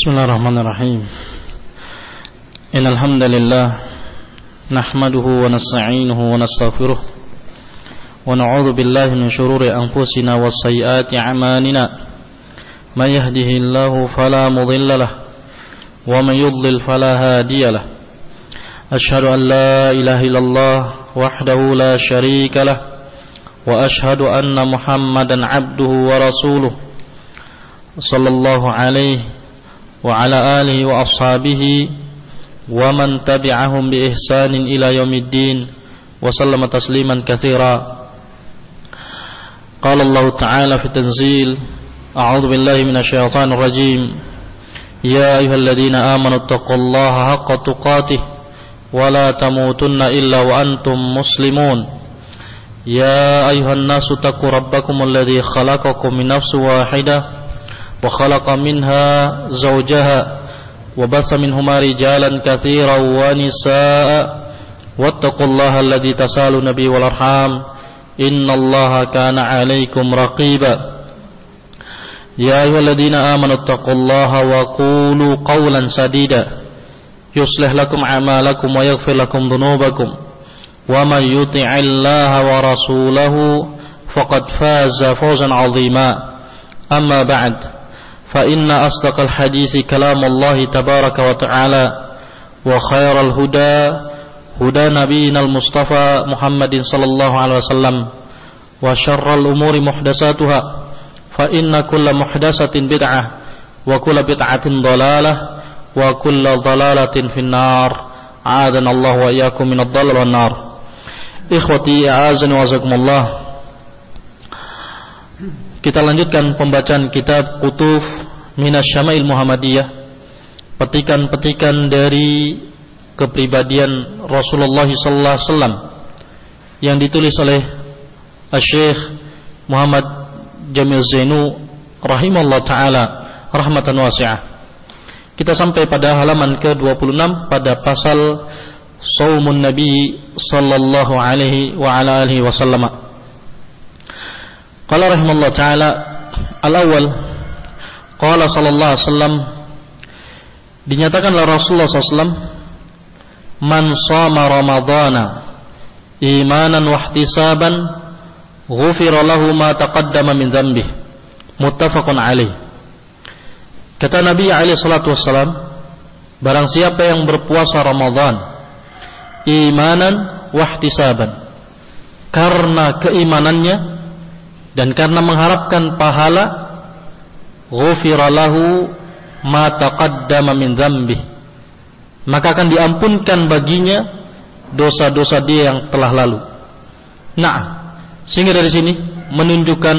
Bismillahirrahmanirrahim. Innal hamdalillah nahmaduhu wa nasta'inuhu wa nastaghfiruh wa na'udzu billahi min shururi anfusina was sayyiati a'malina. May yahdihillahu fala mudilla lahu wa may yudlil fala hadiya lahu. Asyhadu an la ilaha illallah wahdahu la syarika lahu wa asyhadu anna Muhammadan 'abduhu wa rasuluh. Sallallahu alaihi wa ala alihi wa ashabihi wa man tabi'ahum bi ihsanin ila yaumiddin wa sallama tasliman katsira. Qala Allah ta'ala fi tanzil, a'udzu billahi minasy syaithanir rajim. Ya ayyuhalladzina amanu taqullaha haqqa tuqatih wa la tamutunna illa wa antum muslimun. Ya ayyuhan nasu taqu rabbakumul ladzi khalaqakum min nafsin wahidah وخلق منها زوجها وبث منهما رجالا كثيرا ونساء واتقوا الله الذي تسالون به والأرحام إن الله كان عليكم رقيبا يا أيها الذين آمنوا اتقوا الله وقولوا قولا سديدا يصلح لكم أعمالكم ويغفر لكم ذنوبكم ومن يطع الله ورسوله فقد فاز فوزا عظيما أما بعد فإن أصدق الحديث كلام الله تبارك وتعالى وخير الهدى هدى نبينا المصطفى محمد صلى الله عليه وسلم وشر الأمور محدثاتها فإن كل محدثة بدعة وكل بدعة ضلالة وكل ضلالة في النار أعاذنا الله وإياكم من الضلال والنار. Ikhwati a'azani wa azakumullah. Kita lanjutkan pembacaan kitab Qutuf Minas Syama'il Muhammadiyah, petikan-petikan dari kepribadian Rasulullah sallallahu alaihi wasallam yang ditulis oleh Syekh Muhammad Jamil Zainu rahimahullah taala rahmatan wasi'ah. Kita sampai pada halaman ke-26 pada pasal Shaumun Nabi sallallahu alaihi wa ala alihi wasallam. Qala rahimahullah ta'ala, al-awwal qala sallallahu alaihi wasallam, dinyatakan oleh Rasulullah SAW, man shama ramadhana imanan wa ihtisaban ghufira lahu ma taqaddama min dhanbihi, muttafaqun alaih. Kata Nabi alaihi salatu wassalam, barang siapa yang berpuasa Ramadan imanan wa ihtisaban, karena keimanannya dan karena mengharapkan pahala, ghufira lahu ma taqaddama min dzambih, maka akan diampunkan baginya dosa-dosa dia yang telah lalu. Nah, sehingga dari sini menunjukkan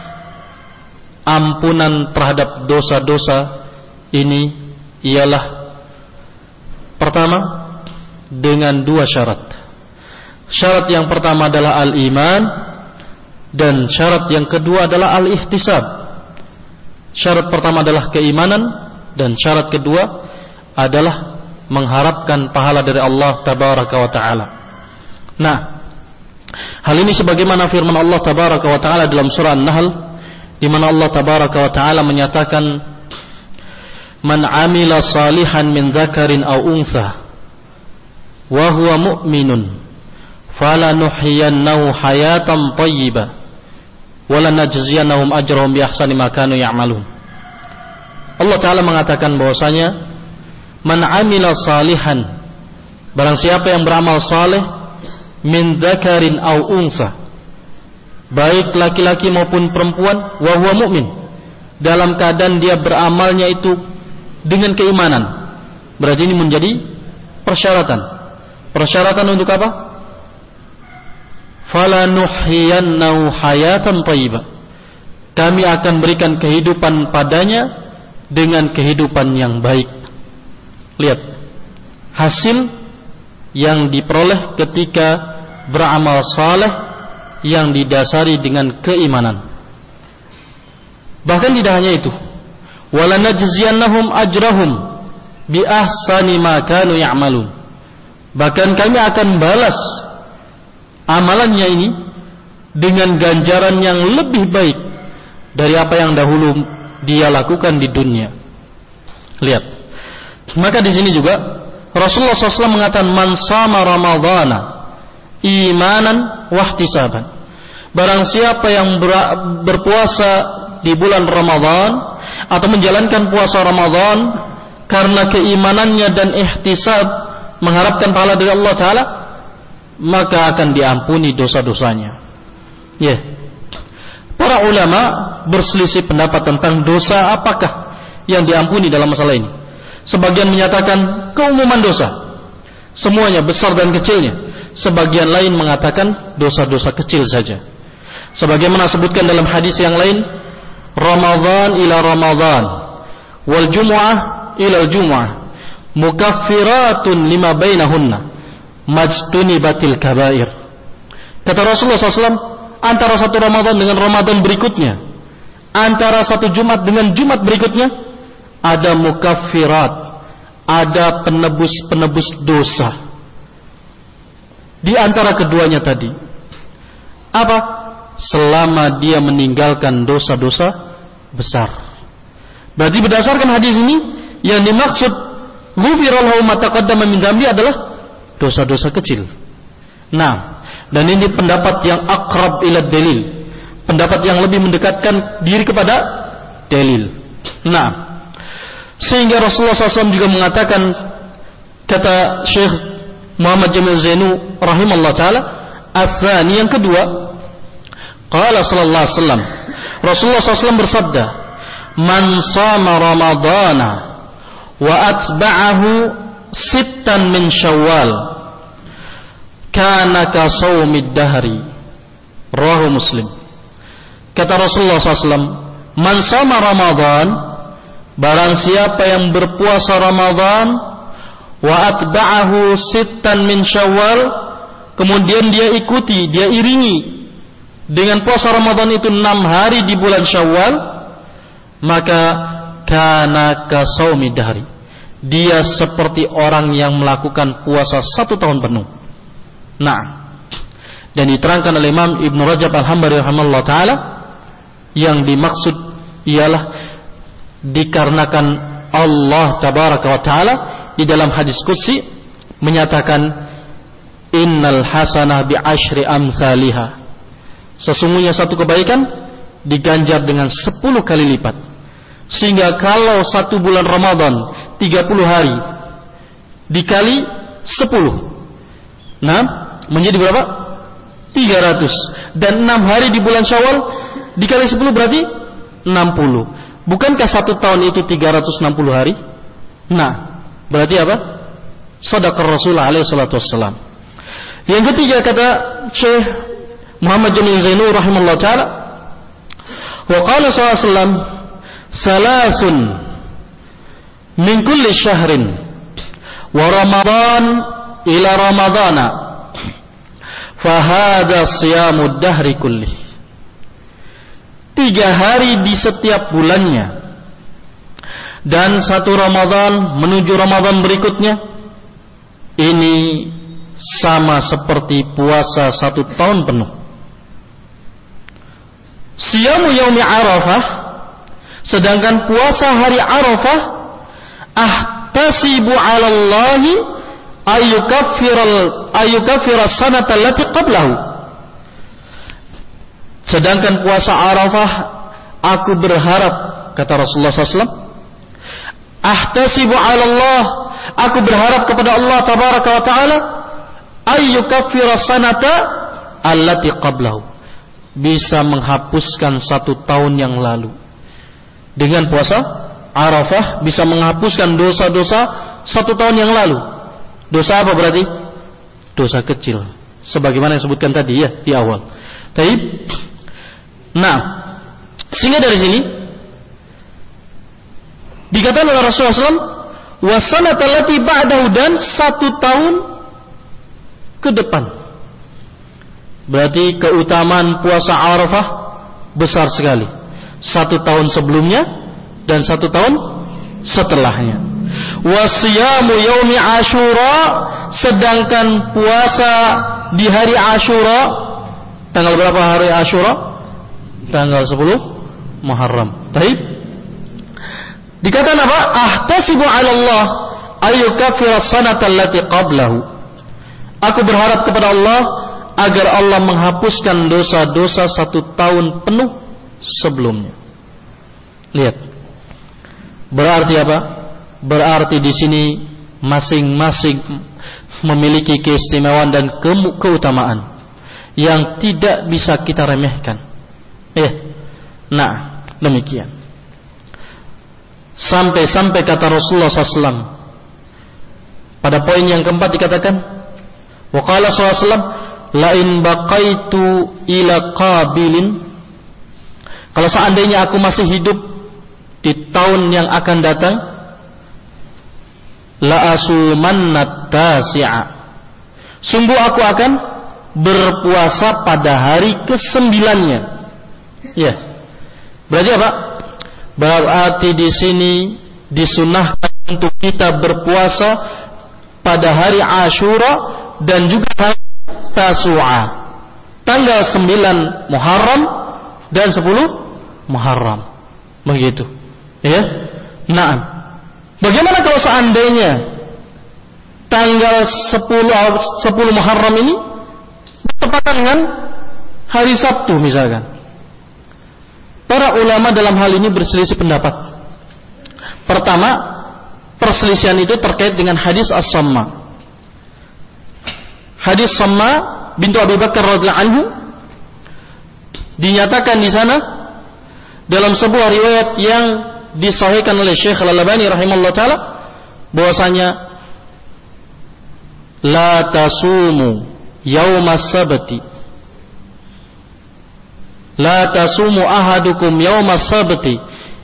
ampunan terhadap dosa-dosa ini ialah pertama dengan dua syarat. Syarat yang pertama adalah al-iman, dan syarat yang kedua adalah al-ihtisab. Syarat pertama adalah keimanan, dan syarat kedua adalah mengharapkan pahala dari Allah tabaraka wa taala. Nah, hal ini sebagaimana firman Allah tabaraka wa taala dalam surah An-Nahl, di mana Allah tabaraka wa taala menyatakan, man amila salihan min dzakarin aw untha wa huwa mu'minun falanuhyiyannahu hayatan thayyibah wala najziyannahum ajrahum bi ahsani ma kanu ya'malun. Allah taala mengatakan bahwasanya man amila salihan, barang siapa yang beramal saleh, min dzakarin aw untha, baik laki-laki maupun perempuan, wa huwa mu'min, dalam keadaan dia beramalnya itu dengan keimanan. Berarti ini menjadi persyaratan untuk apa? Falanuhyiyannahu hayatan thayyibah, kami akan berikan kehidupan padanya dengan kehidupan yang baik. Lihat hasil yang diperoleh ketika beramal saleh yang didasari dengan keimanan. Bahkan tidak hanya itu, wala najziyannahum ajrahum bi ahsani ma kanu ya'malun, bahkan kami akan balas amalannya ini dengan ganjaran yang lebih baik dari apa yang dahulu dia lakukan di dunia. Lihat. Maka di sini juga Rasulullah SAW mengatakan man shama ramadhana imanan wahtisaban. Barang siapa yang berpuasa di bulan Ramadan atau menjalankan puasa Ramadan karena keimanannya dan ihtisab, mengharapkan pahala dari Allah Ta'ala, maka akan diampuni dosa-dosanya. Ya. Para ulama berselisih pendapat tentang dosa apakah yang diampuni dalam masalah ini. Sebagian menyatakan keumuman dosa, semuanya besar dan kecilnya. Sebagian lain mengatakan dosa-dosa kecil saja. Sebagaimana sebutkan dalam hadis yang lain, Ramadan ila Ramadan wal Jumu'ah ila Jumu'ah mukaffiratun lima bainahunna majtunibatil kabair. Kata Rasulullah SAW, antara satu Ramadan dengan Ramadan berikutnya, antara satu Jumat dengan Jumat berikutnya, ada mukaffirat, ada penebus-penebus dosa. Di antara keduanya tadi, apa? Selama dia meninggalkan dosa-dosa besar. Berarti berdasarkan hadis ini, yang dimaksud ghufira lahu ma taqaddama min dzambi adalah dosa-dosa kecil. Nah, dan ini pendapat yang aqrab ila dalil, pendapat yang lebih mendekatkan diri kepada dalil. Nah, sehingga Rasulullah SAW juga mengatakan, kata Syekh Muhammad Jamil Zainu rahimahullah taala, ats-tsani, yang kedua, qala sallallahu alaihi wasallam, Rasulullah SAW bersabda, man shama ramadhana wa atba'ahu sittan min syawal kana ka shaumid dahri, rawahu Muslim. Kata Rasulullah SAW, man shama ramadhan, barang siapa yang berpuasa Ramadan, wa atba'ahu sittan min syawal, kemudian dia ikuti, dia iringi dengan puasa Ramadan itu 6 hari di bulan Syawal, maka kana ka shaumid dahri, dia seperti orang yang melakukan puasa 1 tahun penuh. Nah, dan diterangkan oleh Imam Ibn Rajab Al-Hambali rahimahullah ta'ala, yang dimaksud ialah dikarenakan Allah tabaraka wa ta'ala di dalam hadis qudsi menyatakan, innal hasanah bi asyri amsalihah, sesungguhnya satu kebaikan diganjar dengan 10 kali lipat. Sehingga kalau 1 bulan Ramadan 30 hari dikali 10, nah menjadi berapa? 300. Dan 6 hari di bulan Syawal dikali 10 berarti 60. Bukankah 1 tahun itu 360 hari? Nah, berarti apa? Shadaqar Rasulullah alaihi salatu wassalam. Yang ketiga, kata Syekh Muhammad Jamil Zainu rahimahullah ta'ala, wa qala sallallahu alaihi wasallam, salasun min kulli syahrin wa Ramadan ila Ramadana fahada siyamud dahri kulli. 3 hari di setiap bulannya dan 1 Ramadan menuju Ramadan berikutnya, ini sama seperti puasa 1 tahun penuh. Siyamu yaumi Arafah, sedangkan puasa hari Arafah, ahtasibu 'ala Allahi ayyukaffira sanata allati qablahu. Sedangkan puasa Arafah, aku berharap, kata Rasulullah SAW, ahtasibu 'ala Allah, aku berharap kepada Allah tabaraka wa taala, ayyukaffira sanata allati qablahu, bisa menghapuskan 1 tahun yang lalu. Dengan puasa Arafah bisa menghapuskan dosa-dosa 1 tahun yang lalu. Dosa apa berarti? Dosa kecil, sebagaimana yang disebutkan tadi ya di awal. Taib. Nah, sehingga dari sini dikatakan oleh Rasulullah SAW, wasanata allati ba'dahu, dan 1 tahun ke depan. Berarti keutamaan puasa Arafah besar sekali. 1 tahun sebelumnya dan 1 tahun setelahnya. Wasiyamu yaumi Asyura, sedangkan puasa di hari Asyura, tanggal berapa hari Asyura? Tanggal 10 Muharram. Baik. Dikatakan apa? Ahtasibu 'ala Allah ayyukaffira as-sanata allati qablahu. Aku berharap kepada Allah agar Allah menghapuskan dosa-dosa 1 tahun penuh sebelumnya. Lihat. Berarti apa? Berarti di sini masing-masing memiliki keistimewaan dan keutamaan yang tidak bisa kita remehkan. Nah, demikian. Sampai kata Rasulullah SAW pada poin yang keempat dikatakan, wa qala SAW, la in baqaitu ila qabilin, kalau seandainya aku masih hidup di tahun yang akan datang, la asumanna tasi'a, sungguh aku akan berpuasa pada hari ke-9-nya. Ya. Berarti apa? Berarti di sini disunahkan untuk kita berpuasa pada hari Asyura dan juga hari Tasu'a, tanggal 9 Muharram dan 10 Muharram. Begitu. Ya. Nah, bagaimana kalau seandainya tanggal 10 Muharram ini bertepatan dengan hari Sabtu misalkan? Para ulama dalam hal ini berselisih pendapat. Pertama, perselisihan itu terkait dengan hadis As-Samma. Hadis Samma bintu Abi Bakar radhiyallahu anhu, dinyatakan di sana dalam sebuah riwayat yang disahihkan oleh Syekh Al-Albani rahimahullah taala, bahwasanya la tasumu yaumas sabti, la tasumu ahadukum yaumas sabti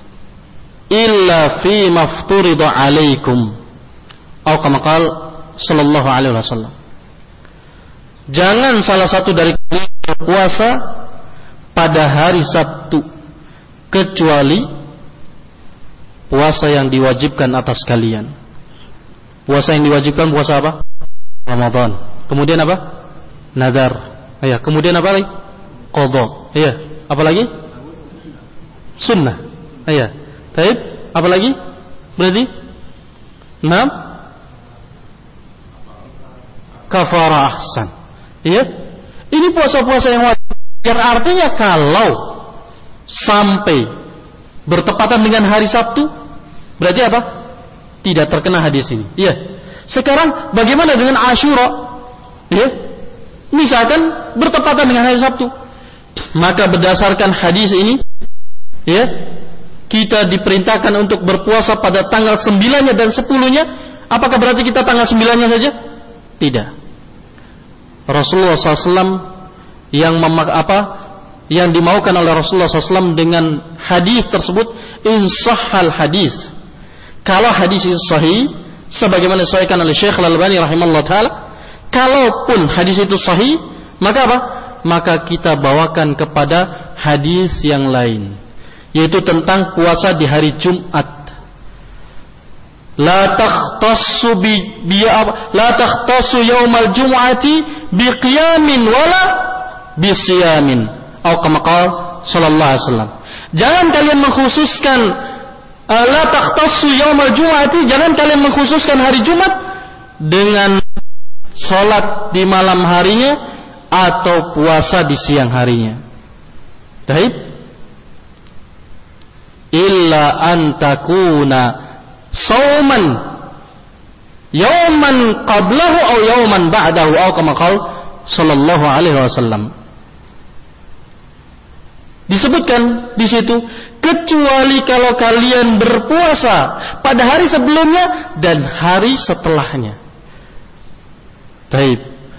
illa fi mafturida alaikum, atau kama qala sallallahu alaihi wasallam. Jangan salah satu dari kalian berpuasa pada hari Sabtu kecuali puasa yang diwajibkan atas kalian. Puasa yang diwajibkan puasa apa? Ramadan. Kemudian apa? Nadar. Ya, kemudian apa lagi? Qadha. Iya, apa lagi? Sunnah. Iya. Baik, apa lagi? Berarti 6 kafara ahsan. Iya. Ini puasa-puasa yang wajib. Yang artinya kalau sampai bertepatan dengan hari Sabtu, berarti apa? Tidak terkena hadis ini. Iya. Sekarang bagaimana dengan Asyura? Iya. Misalkan bertepatan dengan hari Sabtu, maka berdasarkan hadis ini, ya, kita diperintahkan untuk berpuasa pada tanggal 9-nya dan 10-nya. Apakah berarti kita tanggal 9-nya saja? Tidak. Rasulullah SAW yang dimaukan oleh Rasulullah SAW dengan hadis tersebut, insahhal hadis. Kalau hadis itu sahih, sebagaimana disahihkan oleh Syekh Al-Albani rahimahullah taala, kalaupun hadis itu sahih, maka apa? Maka kita bawakan kepada hadis yang lain, yaitu tentang puasa di hari Jumat. La takhtassu yaumal jum'ati biqiyamin wala bisiyamin, atau kama qala sallallahu alaihi wasallam. Jangan kalian mengkhususkan la takhtassu yaumal jum'ati, jangan kalian mengkhususkan hari Jumat dengan salat di malam harinya atau puasa di siang harinya. Baik. Illa an takuna sauman yauman qablahu aw yauman ba'dahu, atau kama qala sallallahu alaihi wasallam. Disebutkan di situ, kecuali kalau kalian berpuasa pada hari sebelumnya dan hari setelahnya. Baik.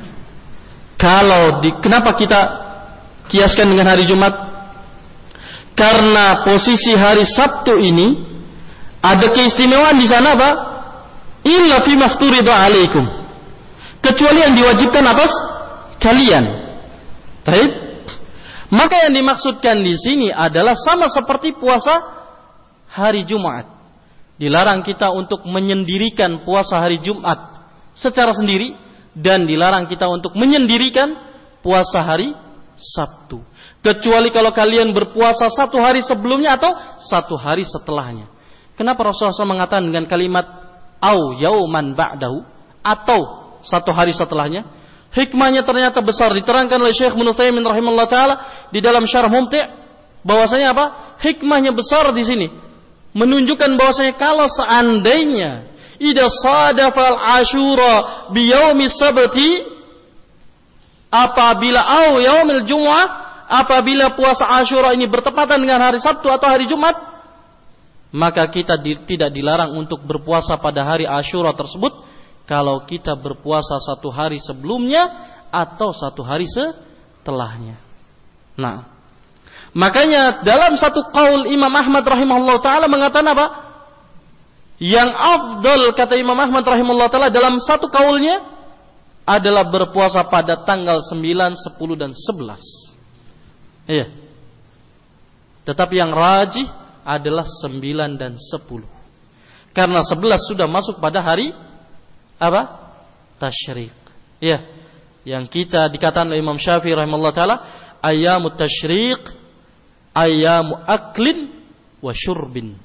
Kenapa kita kiaskan dengan hari Jumat? Karena posisi hari Sabtu ini ada keistimewaan di sana apa? Illa fi mafturida alaikum, kecuali yang diwajibkan atas kalian. Baik. Maka yang dimaksudkan di sini adalah sama seperti puasa hari Jumat. Dilarang kita untuk menyendirikan puasa hari Jumat secara sendiri, dan dilarang kita untuk menyendirikan puasa hari Sabtu, kecuali kalau kalian berpuasa 1 hari sebelumnya atau 1 hari setelahnya. Kenapa Rasulullah SAW mengatakan dengan kalimat au yauman ba'dahu, atau satu hari setelahnya? Hikmahnya ternyata besar, diterangkan oleh Syekh Ibnu Utsaimin rahimahullah taala di dalam Syarh Mumti', bahwasanya apa? Hikmahnya besar di sini, menunjukkan bahwasanya kalau seandainya idza sadafal Asyura bi yaumi sabti, apabila au yaumil Jumu'ah, apabila puasa Asyura ini bertepatan dengan hari Sabtu atau hari Jumat, maka kita tidak dilarang untuk berpuasa pada hari Asyura tersebut kalau kita berpuasa satu hari sebelumnya atau satu hari setelahnya. Nah, makanya dalam satu qaul Imam Ahmad rahimahullah ta'ala mengatakan apa? Yang afdal, kata Imam Ahmad rahimahullah ta'ala, dalam satu qaulnya adalah berpuasa pada tanggal 9, 10 dan 11. Iya. Tetapi yang rajih adalah 9 dan 10. Karena 11 sudah masuk pada hari apa? Tasyrik. Iya. Yang kita dikatakan oleh Imam Syafi'i rahimahullah taala, ayyamut tasyrik ayyamu aklin wa syurbin.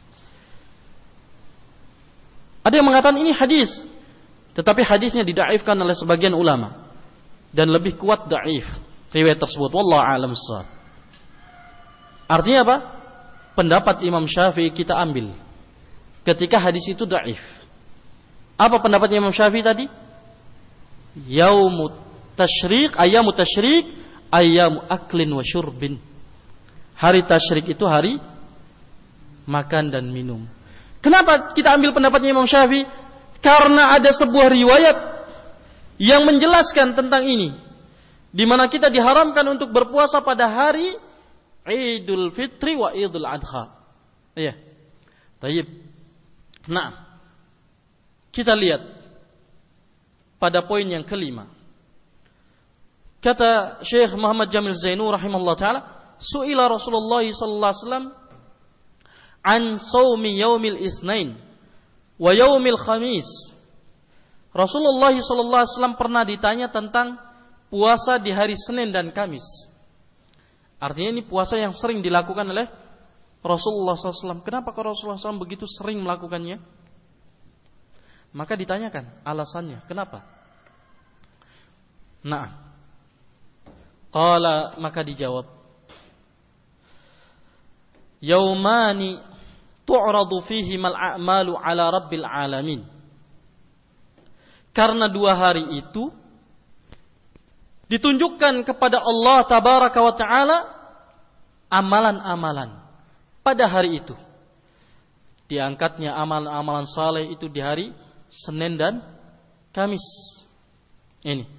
Ada yang mengatakan ini hadis, tetapi hadisnya didhaifkan oleh sebagian ulama dan lebih kuat dhaif riwayat tersebut. Wallahu a'lam bissawab. Artinya apa? Pendapat Imam Syafi'i kita ambil ketika hadis itu dhaif. Apa pendapatnya Imam Syafi'i tadi? Yaumut tasyrik, ayyamu tasyrik, ayyamu aklin wa syurbin. Hari tasyrik itu hari makan dan minum. Kenapa kita ambil pendapatnya Imam Syafi'i? Karena ada sebuah riwayat yang menjelaskan tentang ini, di mana kita diharamkan untuk berpuasa pada hari Idul Fitri wa Idul Adha. Iya. Tayyib. Nah, kita lihat pada poin yang kelima. Kata Syekh Muhammad Jamil Zainu rahimahullah taala, su'ila Rasulullah sallallahu alaihi wasallam an shaumi yaumil Itsnain wa yaumil Khamis. Rasulullah sallallahu alaihi wasallam pernah ditanya tentang puasa di hari Senin dan Kamis. Artinya ini puasa yang sering dilakukan oleh Rasulullah sallallahu alaihi wasallam. Kenapa kalau Rasulullah SAW begitu sering melakukannya? Maka ditanyakan alasannya, kenapa? Nah, qala, maka dijawab, yaumani tu'radu fihi mal a'malu ala rabbil alamin. Karena 2 hari itu ditunjukkan kepada Allah tabaraka wa ta'ala amalan-amalan pada hari itu. Diangkatnya amalan-amalan saleh itu di hari Senin dan Kamis. Ini.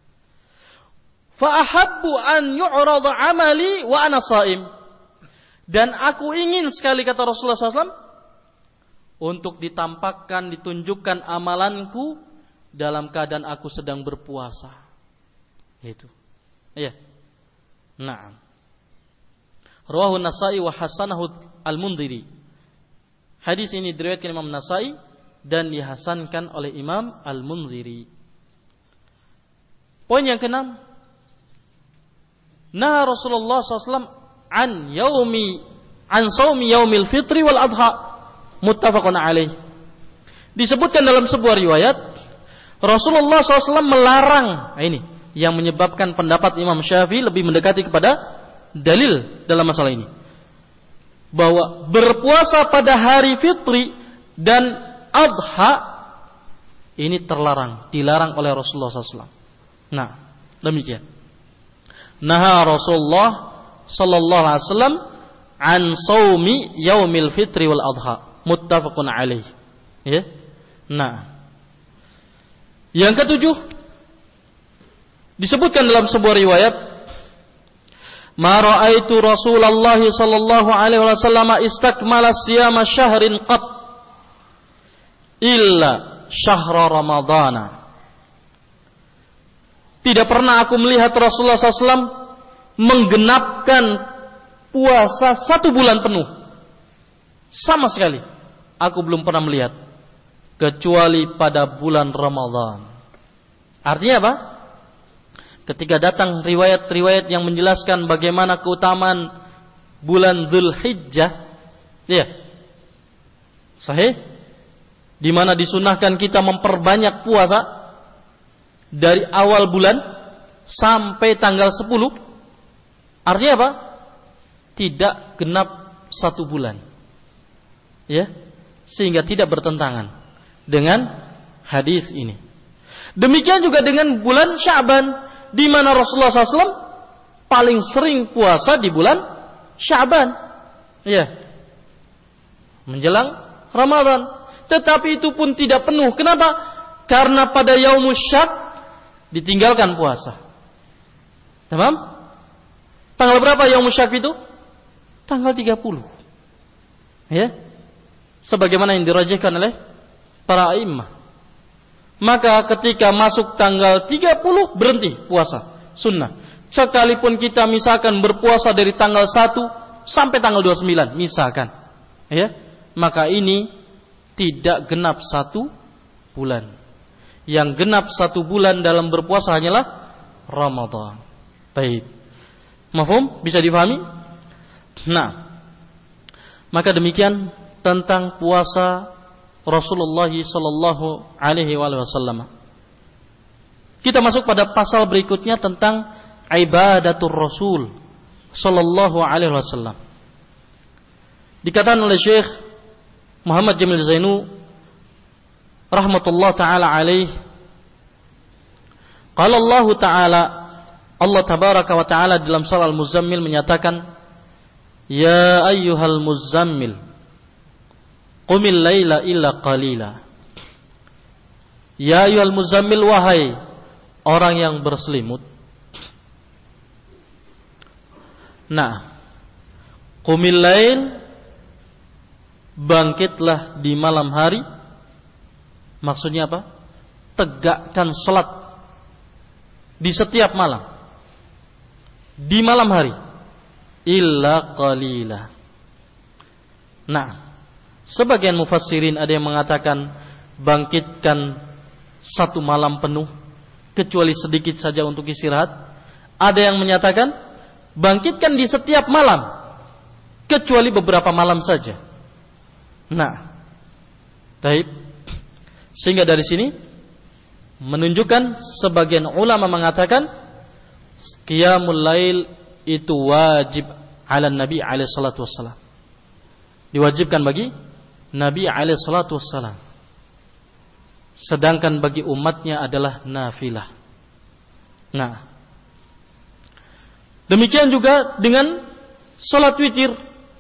Fa ahabbu an yu'rada amali wa ana shaim. Dan aku ingin sekali, kata Rasulullah SAW, untuk ditampakkan, ditunjukkan amalanku dalam keadaan aku sedang berpuasa. Itu. Iya. Naam. Rawahu Nasa'i wa hasanahu Al-Mundhiri. Hadis ini diriwayatkan Imam Nasa'i dan dihasankan oleh Imam Al-Mundhiri. Poin yang keenam, nah Rasulullah SAW an shaumi yaumil fitri wal adha, muttafaqun alaih. Disebutkan dalam sebuah riwayat, Rasulullah SAW melarang, ini yang menyebabkan pendapat Imam Syafi'i lebih mendekati kepada dalil dalam masalah ini, bahwa berpuasa pada hari fitri dan adha ini dilarang oleh Rasulullah SAW. Nah, demikian. Naha Rasulullah sallallahu alaihi wasallam an shaumi yaumil fitri wal adha, muttafaqun alaih. Ya. Nah, yang ketujuh disebutkan dalam sebuah riwayat, ma ra'aitu Rasulullah sallallahu alaihi wasallam istakmala siyama syahrin qat illa syahra ramadhana. Tidak pernah aku melihat Rasulullah SAW menggenapkan puasa 1 bulan penuh. Sama sekali aku belum pernah melihat, kecuali pada bulan Ramadan. Artinya apa? Ketika datang riwayat-riwayat yang menjelaskan bagaimana keutamaan bulan Dzulhijjah, ya, Sahih? Di mana disunahkan kita memperbanyak puasa dari awal bulan sampai tanggal 10. Artinya apa? Tidak genap 1 bulan. Ya, sehingga tidak bertentangan dengan hadis ini. Demikian juga dengan bulan Sya'ban, di mana Rasulullah SAW paling sering puasa di bulan Sya'ban. Ya, menjelang Ramadan. Tetapi itu pun tidak penuh. Kenapa? Karena pada Yaumus Syak ditinggalkan puasa. Tamam? Tanggal berapa Yaumus Syak itu? Tanggal 30. Ya. Sebagaimana yang dirajihkan oleh para a'immah. Maka ketika masuk tanggal 30 berhenti puasa sunnah. Sekalipun kita misalkan berpuasa dari tanggal 1 sampai tanggal 29 misalkan. Ya. Maka ini tidak genap 1 bulan. Yang genap 1 bulan dalam berpuasa hanyalah Ramadan. Baik. Mafhum? Bisa difahami? Nah, maka demikian tentang puasa Rasulullah sallallahu alaihi wasallam. Kita masuk pada pasal berikutnya tentang ibadatul Rasul sallallahu alaihi wasallam. Dikatakan oleh Syekh Muhammad Jamil Zainu rahmatullah taala alaih, qala Allah taala, Allah tabaraka wa taala dalam surah Al-Muzammil menyatakan, ya ayyuhal muzammil qumil laila illa qalila. Ya ayyuhal muzammil, wahai orang yang berselimut. Nah, qumil lail, bangkitlah di malam hari. Maksudnya apa? Tegakkan salat di setiap malam, di malam hari. Illa qalila. Nah, sebagian mufassirin ada yang mengatakan bangkitkan 1 malam penuh, kecuali sedikit saja untuk istirahat. Ada yang menyatakan bangkitkan di setiap malam, kecuali beberapa malam saja. Nah, taib. Sehingga dari sini menunjukkan sebagian ulama mengatakan qiyamul lail itu wajib ala Nabi alaihi salatu wassalam. Diwajibkan bagi Nabi alaihi salatu wassalam. Sedangkan bagi umatnya adalah nafilah. Nah, demikian juga dengan salat witir,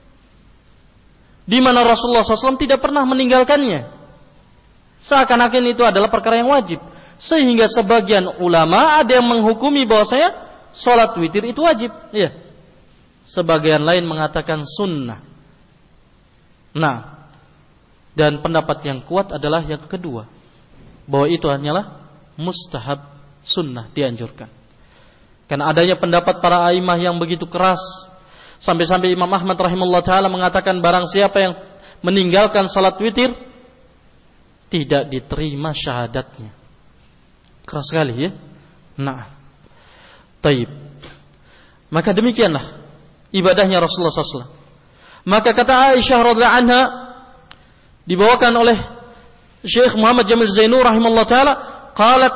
di mana Rasulullah SAW tidak pernah meninggalkannya. Seakan-akan itu adalah perkara yang wajib. Sehingga sebagian ulama ada yang menghukumi bahwasanya salat witir itu wajib. Ya. Sebagian lain mengatakan sunnah. Nah, dan pendapat yang kuat adalah yang kedua, bahwa itu hanyalah mustahab, sunnah, dianjurkan. Karena adanya pendapat para a'immah yang begitu keras, sampai-sampai Imam Ahmad rahimahullah ta'ala mengatakan barang siapa yang meninggalkan salat witir tidak diterima syahadatnya. Keras sekali ya. Nah, taib. Maka demikianlah ibadahnya Rasulullah SAW. Maka kata Aisyah radhiyallahu anha, dibawakan oleh Syekh Muhammad Jamil Zainu rahimahullah ta'ala, qalat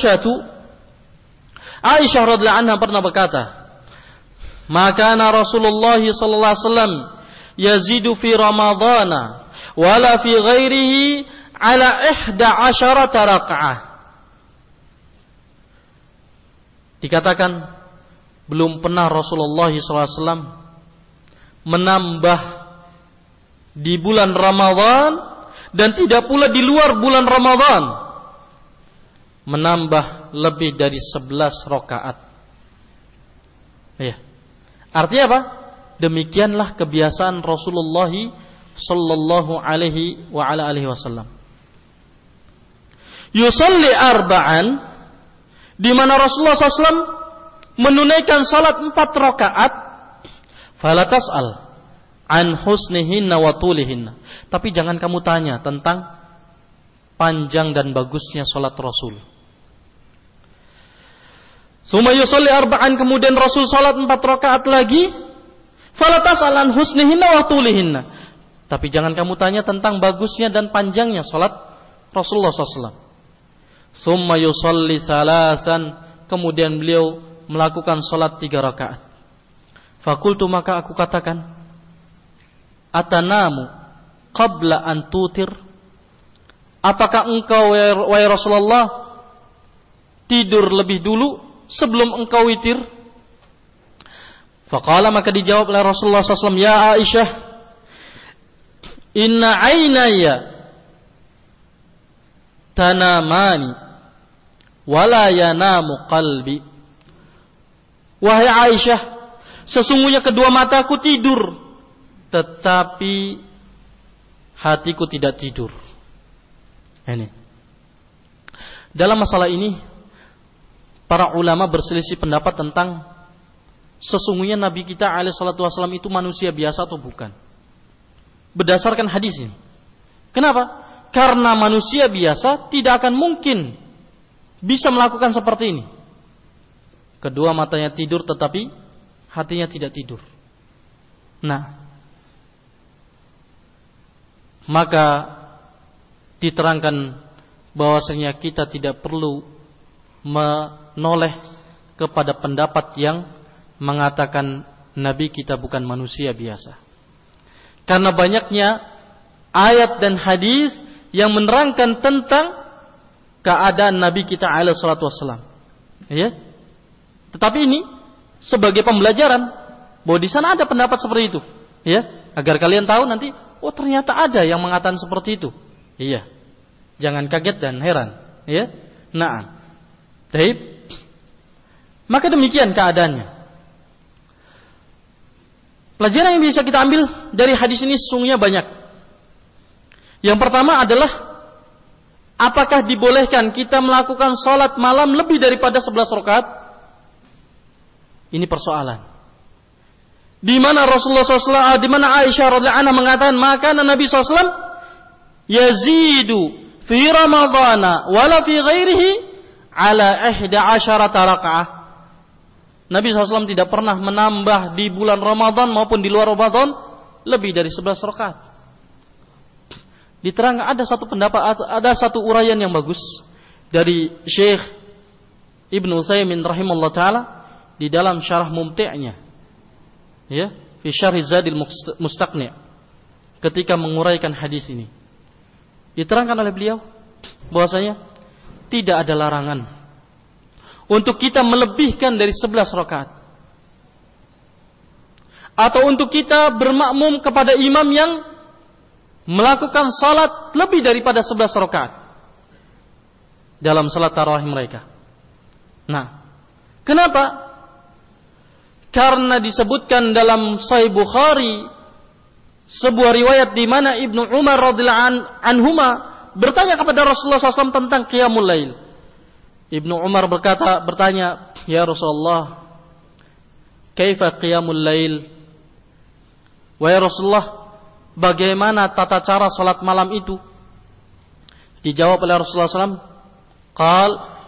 Aisyah radhiyallahu anha pernah berkata, maka Rasulullah sallallahu alaihi wasallam yazidu fi Ramadhana wala fi ghairihi ala 11 rakaah. Dikatakan belum pernah Rasulullah sallallahu alaihi wasallam menambah di bulan Ramadhan dan tidak pula di luar bulan Ramadhan menambah lebih dari 11 rakaat. Ya. Artinya apa? Demikianlah kebiasaan Rasulullah sallallahu alaihi wa ala alihi wasallam. Yusalli arba'an, di mana Rasulullah SAW menunaikan salat 4 rakaat. Fala tas'al an husnihinna wa tulihinna. Tapi jangan kamu tanya tentang panjang dan bagusnya salat Rasul. Suma yusalli arba'an, kemudian Rasul salat 4 rakaat lagi. Fala tas'al an husnihinna wa tulihinna. Tapi jangan kamu tanya tentang bagusnya dan panjangnya salat Rasulullah SAW. Tsumma yusalli salasan, kemudian beliau melakukan salat 3 rakaat. Fakultu, maka aku katakan, atanamu qabla an tutir? Apakah engkau wahai Rasulullah tidur lebih dulu sebelum engkau witir? Faqala, maka dijawab oleh Rasulullah SAW, ya Aisyah, inna aynaya tanamani wala yanamu qalbi. Wahai Aisyah, sesungguhnya kedua mataku tidur, tetapi hatiku tidak tidur. Ini. Dalam masalah ini, para ulama berselisih pendapat tentang sesungguhnya Nabi kita alaihissalatu wassalam itu manusia biasa atau bukan. Berdasarkan hadis ini. Kenapa? Karena manusia biasa tidak akan mungkin bisa melakukan seperti ini. Kedua matanya tidur tetapi hatinya tidak tidur. Nah, maka diterangkan bahwasanya kita tidak perlu menoleh kepada pendapat yang mengatakan Nabi kita bukan manusia biasa. Karena banyaknya ayat dan hadis yang menerangkan tentang keadaan Nabi kita alaihi salatu wassalam. Ya. Tetapi ini sebagai pembelajaran bahwa di sana ada pendapat seperti itu, ya, agar kalian tahu nanti, oh ternyata ada yang mengatakan seperti itu. Iya. Jangan kaget dan heran, ya. Nah. Baik. Maka demikian keadaannya. Pelajaran yang bisa kita ambil dari hadis ini sesungguhnya banyak. Yang pertama adalah, apakah dibolehkan kita melakukan salat malam lebih daripada 11 rakaat? Ini persoalan. Di mana Rasulullah SAW, di mana Aisyah radhiyallahu anha mengatakan, maka Nabi SAW yazidu fi Ramadhana wala fi ghairihi ala 11 rakaat. Nabi SAW tidak pernah menambah di bulan Ramadan maupun di luar Ramadan lebih dari 11 rakaat. Diterangkan ada satu pendapat, ada satu uraian yang bagus dari Syekh Ibnu Utsaimin rahimahullah taala di dalam syarah mumti'nya, ya, fi syarh Zadil Mustaqni', ketika menguraikan hadis ini. Diterangkan oleh beliau bahwasanya tidak ada larangan untuk kita melebihkan dari 11 rakaat, atau untuk kita bermakmum kepada imam yang melakukan salat lebih daripada 11 rakaat dalam salat tarawih mereka. Nah, kenapa? Karena disebutkan dalam Sahih Bukhari sebuah riwayat di mana Ibnu Umar radhiyallahu anhuma bertanya kepada Rasulullah SAW tentang qiyamul lail. Ibnu Umar bertanya, ya Rasulullah, kaifa qiyamul lail? Wahai Rasulullah, bagaimana tata cara salat malam itu? Dijawab oleh Rasulullah SAW, qal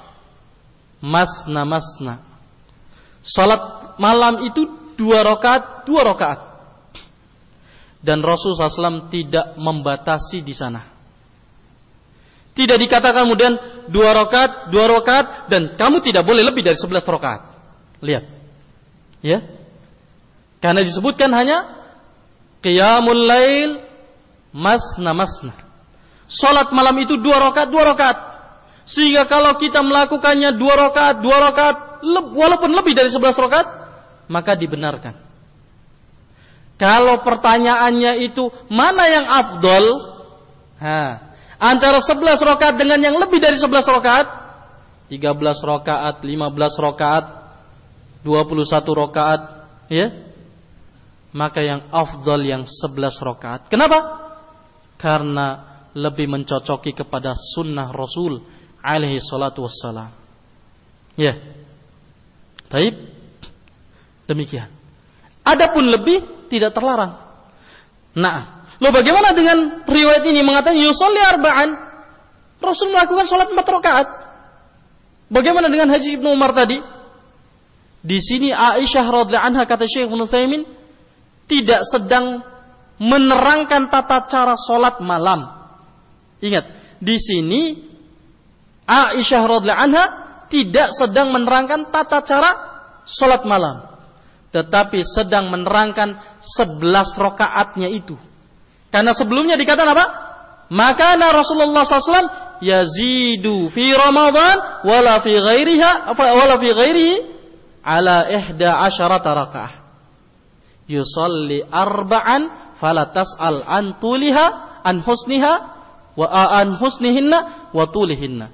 masna masna. Salat malam itu 2 rakaat, 2 rakaat. Dan Rasulullah SAW tidak membatasi di sana. Tidak dikatakan kemudian 2 rakaat, 2 rakaat, dan kamu tidak boleh lebih dari 11 rakaat. Lihat, ya, karena disebutkan hanya qiyamul lail masna masna. Salat malam itu 2 rakaat, 2 rakaat. Sehingga kalau kita melakukannya 2 rakaat, 2 rakaat, walaupun lebih dari 11 rakaat, maka dibenarkan. Kalau pertanyaannya itu mana yang afdol? Antara 11 rakaat dengan yang lebih dari 11 rakaat, 13 rakaat, 15 rakaat, 21 rakaat, ya, maka yang afdal yang 11 rakaat. Kenapa? Karena lebih mencocoki kepada sunnah Rasul alaihi salatu wassalam. Ya. Baik. Demikian. Adapun lebih tidak terlarang. Nah, lo bagaimana dengan riwayat ini mengatakan yusolli arba'an? Rasul melakukan salat 4 rakaat. Bagaimana dengan hadis Ibnu Umar tadi? Di sini Aisyah radhiyallahu anha, kata Syekh Ibnu Utsaimin, tidak sedang menerangkan tata cara salat malam. Ingat, di sini Aisyah radhiyallahu anha tidak sedang menerangkan tata cara salat malam, tetapi sedang menerangkan 11 rakaatnya itu. Karena sebelumnya dikatakan apa? Maka Rasulullah SAW yazidu fi Ramadan wala fi ghairihi ala 11 rakaah. Yusalli arba'an fala tas'al an tuliha an husniha wa an husnihinna wa tulihinna.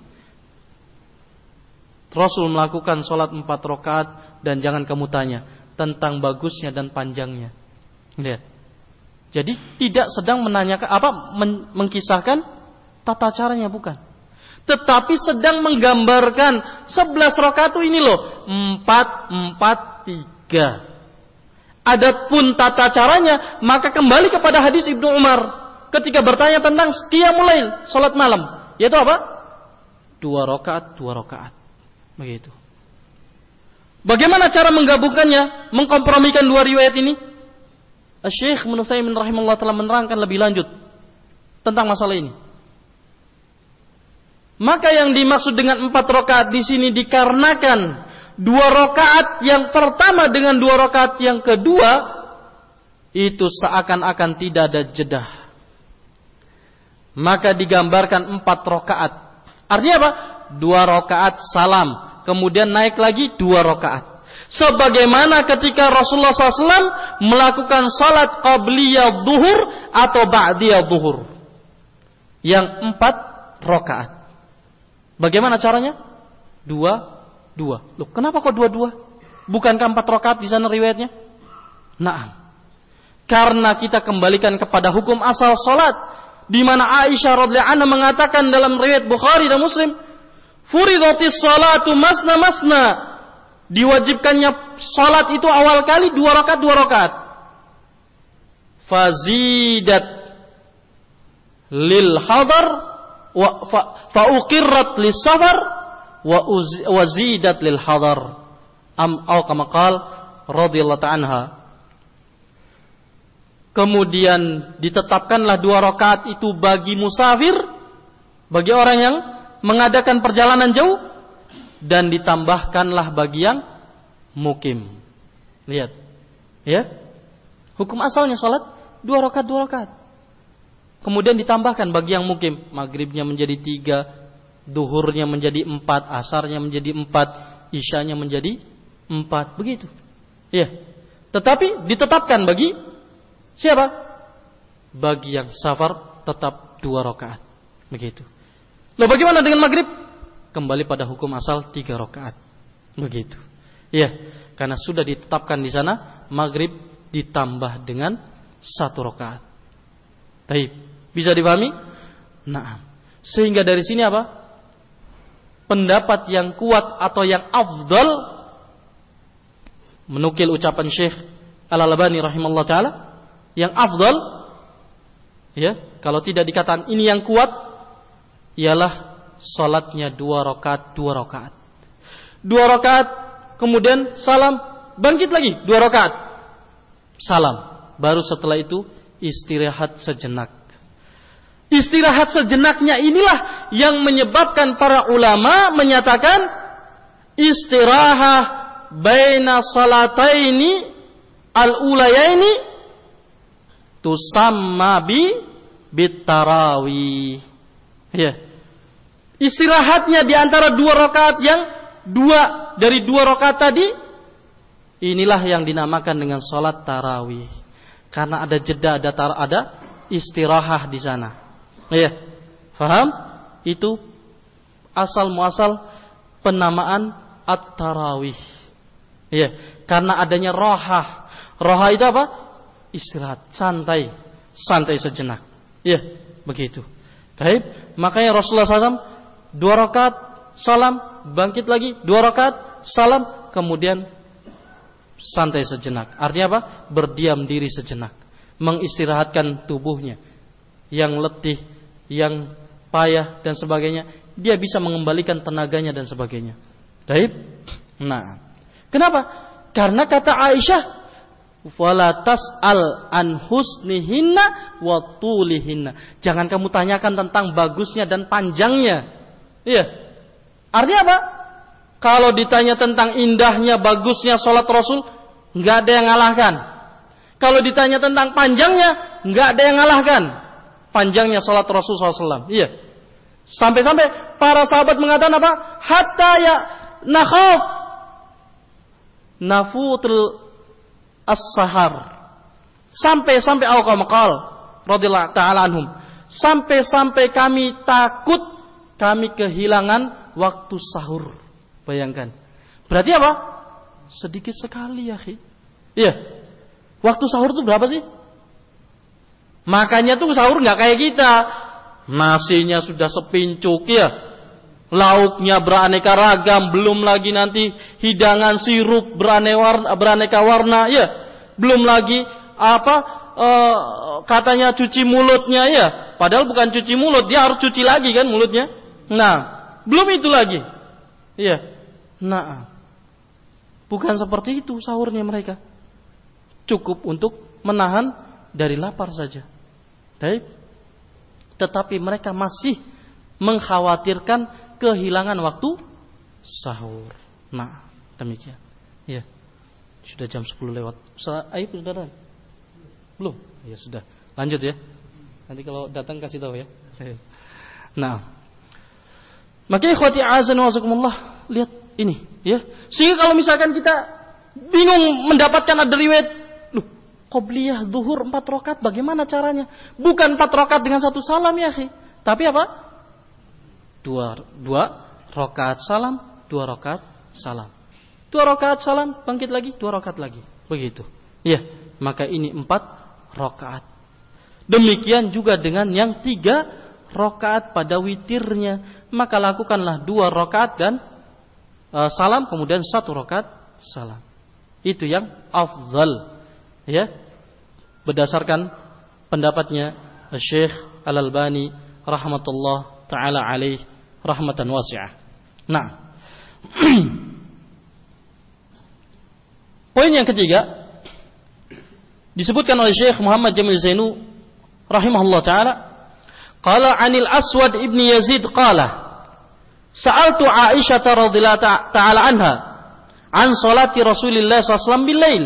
Rasul melakukan salat 4 rakaat dan jangan kamu tanya tentang bagusnya dan panjangnya. Lihat. Jadi tidak sedang menanyakan mengkisahkan tata caranya, bukan. Tetapi sedang menggambarkan 11 rakaat itu ini loh, 4-4-3. Adapun tata caranya, maka kembali kepada hadis Ibnu Umar ketika bertanya tentang qiyamul lail, salat malam, yaitu apa? 2 rakaat, 2 rakaat. Begitu. Bagaimana cara menggabungkannya, mengkompromikan dua riwayat ini? Syekh Ibnu Utsaimin rahimahullah telah menerangkan lebih lanjut tentang masalah ini. Maka yang dimaksud dengan 4 rakaat di sini dikarenakan 2 rakaat yang pertama dengan 2 rakaat yang kedua itu seakan-akan tidak ada jeda. Maka digambarkan 4 rakaat. Artinya apa? 2 rakaat salam, kemudian naik lagi 2 rakaat. Sebagaimana ketika Rasulullah SAW melakukan salat qabliyah zuhur atau ba'diyah zuhur yang 4 rakaat. Bagaimana caranya? 2. Loh, kenapa kok 2? Bukankah 4 rakaat di sana riwayatnya? Naam. Karena kita kembalikan kepada hukum asal salat, di mana Aisyah radhiyallahu anha mengatakan dalam riwayat Bukhari dan Muslim, "Furidatis salatu masna. Diwajibkannya salat itu awal kali 2 rakaat 2 rakaat. Fazidat lil hadar wa fa uqirrat lis safar wa zidat lil hadar." Au kama qala radhiyallahu anha. Kemudian ditetapkanlah 2 rakaat itu bagi musafir, bagi orang yang mengadakan perjalanan jauh, dan ditambahkanlah bagi yang mukim. Lihat. Ya. Hukum asalnya salat 2 rakaat 2 rakaat. Kemudian ditambahkan bagi yang mukim, maghribnya menjadi 3, duhurnya menjadi 4, asarnya menjadi 4, isyanya menjadi 4, begitu. Ya. Tetapi ditetapkan bagi siapa? Bagi yang safar tetap 2 rakaat. Begitu. Lalu bagaimana dengan maghrib? Kembali pada hukum asal 3 rakaat. Begitu. Ya, karena sudah ditetapkan di sana maghrib ditambah dengan 1 rakaat. Baik, bisa dipahami? Nah, sehingga dari sini apa? Pendapat yang kuat atau yang afdal, menukil ucapan Syekh Al-Albani rahimahullah taala, yang afdal, ya, kalau tidak dikatakan ini yang kuat, ialah salatnya 2 rakaat 2 rakaat. 2 rakaat kemudian salam, bangkit lagi 2 rakaat. Salam. Baru setelah itu istirahat sejenak. Istirahat sejenaknya inilah yang menyebabkan para ulama menyatakan istirahah baina salataini al-ulayaini tusamma bit tarawih. Ya. Istirahatnya di antara 2 rakaat yang 2 dari 2 rakaat tadi, inilah yang dinamakan dengan salat tarawih. Karena ada jeda, ada istirahat di sana. Ya, faham? Itu asal muasal penamaan at-tarawih. Ya, karena adanya rohah. Rohah itu apa? Istirahat, santai sejenak. Ya, begitu. Baik, makanya Rasulullah SAW 2 rakaat salam, bangkit lagi 2 rakaat salam, kemudian santai sejenak. Artinya apa? Berdiam diri sejenak, mengistirahatkan tubuhnya yang letih, yang payah dan sebagainya. Dia bisa mengembalikan tenaganya dan sebagainya. Baik. Nah, kenapa? Karena kata Aisyah, Wala tas'al an husnihinna wa tulihinna. Jangan kamu tanyakan tentang bagusnya dan panjangnya. Iya. Artinya apa? Kalau ditanya tentang indahnya, bagusnya salat Rasul, enggak ada yang ngalahkan. Kalau ditanya tentang panjangnya, enggak ada yang ngalahkan. Panjangnya salat Rasul SAW. Iya. Sampai-sampai para sahabat mengatakan apa? Hatta ya nakhaf nafutul as-sahar. Sampai-sampai al-qamaqal radhiyallahu ta'ala anhum. Sampai-sampai kami takut kami kehilangan waktu sahur. Bayangkan. Berarti apa? Sedikit sekali ya, akhi. Iya. Waktu sahur itu berapa sih? Makanya tuh sahur enggak kayak kita. Nasinya sudah sepincuk ya. Lauknya beraneka ragam, belum lagi nanti hidangan sirup beraneka warna ya. Belum lagi katanya cuci mulutnya ya. Padahal bukan cuci mulut, dia harus cuci lagi kan mulutnya. Nah, belum itu lagi. Iya. Nah, bukan seperti itu sahurnya mereka. Cukup untuk menahan dari lapar saja. Tetapi mereka masih mengkhawatirkan kehilangan waktu sahur. Nah, demikian. Ya. Sudah jam 10 lewat. Ayo sudah datang? Belum? Ya sudah. Lanjut ya. Nanti kalau datang kasih tahu ya. Nah. Maka ikhwati azan wa azakumullah, lihat ini ya. Sehingga kalau misalkan kita bingung mendapatkan ada riwayat, qobliyah zuhur 4 rakaat bagaimana caranya? Bukan 4 rakaat dengan 1 salam ya, akhi. Tapi apa? 2 rakaat salam, 2 rakaat salam. 2 rakaat salam, bangkit lagi, 2 rakaat lagi. Begitu. Ya, maka ini 4 rakaat. Demikian juga dengan yang 3 rakaat pada witirnya. Maka lakukanlah 2 rakaat dan salam, kemudian 1 rakaat salam. Itu yang afdal. Ya, berdasarkan pendapatnya Syekh Al-Albani rahmatullah taala alaih rahmatan wasi'ah. Nah, poin yang ketiga disebutkan oleh Syekh Muhammad Jamil Zainu rahimahullah taala, qala 'anil Aswad ibn Yazid qala sa'altu Aisyah radhiyallahu taala anha an salati Rasulillah sallallahu alaihi wasallam bil lail.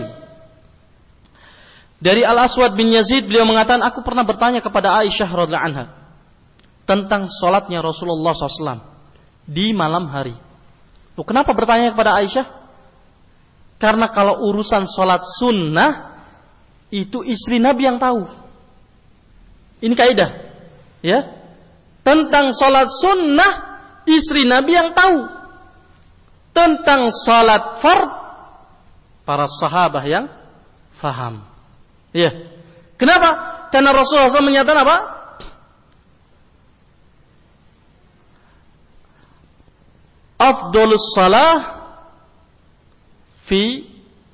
Dari Al-Aswad bin Yazid, beliau mengatakan, aku pernah bertanya kepada Aisyah radhiyallahu anha tentang salatnya Rasulullah SAW di malam hari. Loh, kenapa bertanya kepada Aisyah? Karena kalau urusan salat sunnah itu istri Nabi yang tahu. Ini kaidah, ya. Tentang salat sunnah istri Nabi yang tahu. Tentang salat fard para sahabat yang faham. Iya. Kenapa? Karena Rasulullah SAW menyatakan apa? Afdolus salah fil